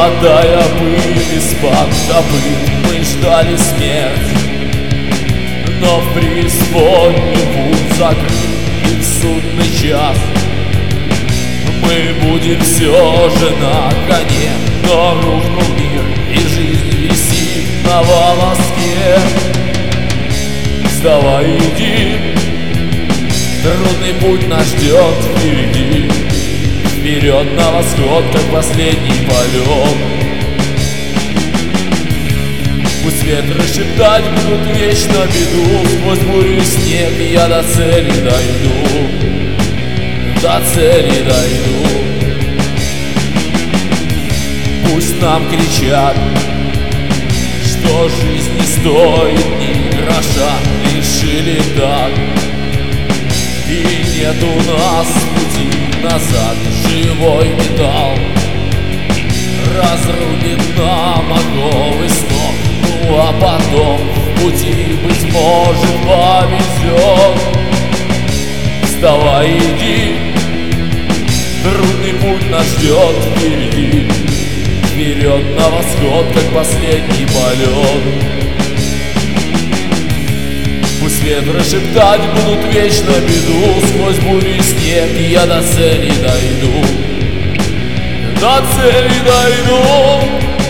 Падая пыль из-под копыт, мы ждали смерть, но в преисподнюю путь закрыт, и в судный час мы будем все же на коне. Но рухнул мир, и жизнь висит на волоске. Вставай, иди, трудный путь нас ждет впереди. Вперед на восход, как последний полет. Пусть ветры шептать будут вечно беду. Сквозь бурю и снег я до цели дойду. До цели дойду. Пусть нам кричат, что жизнь не стоит ни гроша. Решили так, и нет у нас пути назад. Живой металл разрубит нам оковы с ног. Ну а потом в пути, быть может, повезет. Вставай, иди, трудный путь нас ждет впереди. Вперед на восход, как последний полет. Пусть ветры шептать будут вечно беду. Сквозь бурю и снег я до цели дойду. До цели дойду.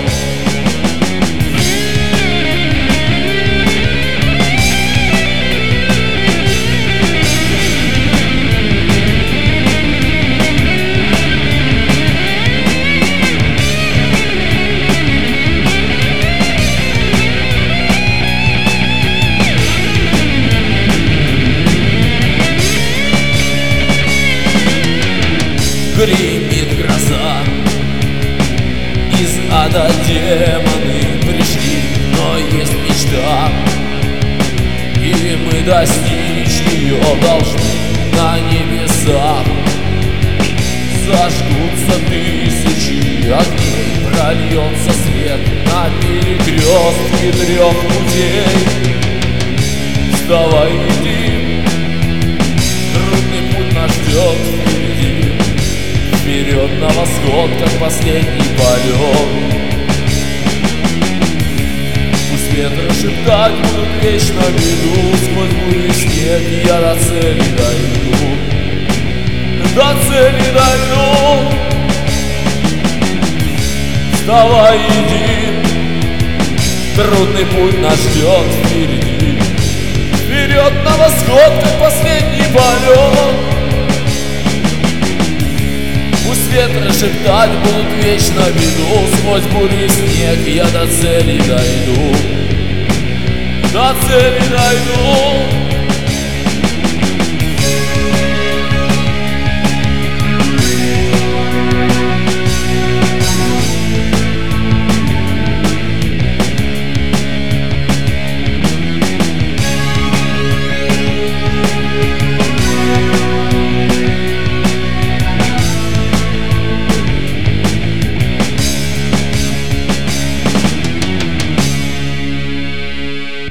Гремит гроза, из ада демоны пришли, но есть мечта, и мы достичь ее должны. На небесах зажгутся тысячи огней, прольется свет на перекрестке 3 путей. Вставай, иди, трудный путь нас ждет впереди. Вперед на восход, как последний полет. Пусть ветры шептать будут вечно беду. Сквозь бурю и снег я до цели дойду. До цели дойду. Вставай, иди, трудный путь нас ждет впереди. Вперед на восход, как последний полет. Пусть ветры шептать будут вечно беду. Сквозь бурю и снег я до цели дойду. До цели дойду.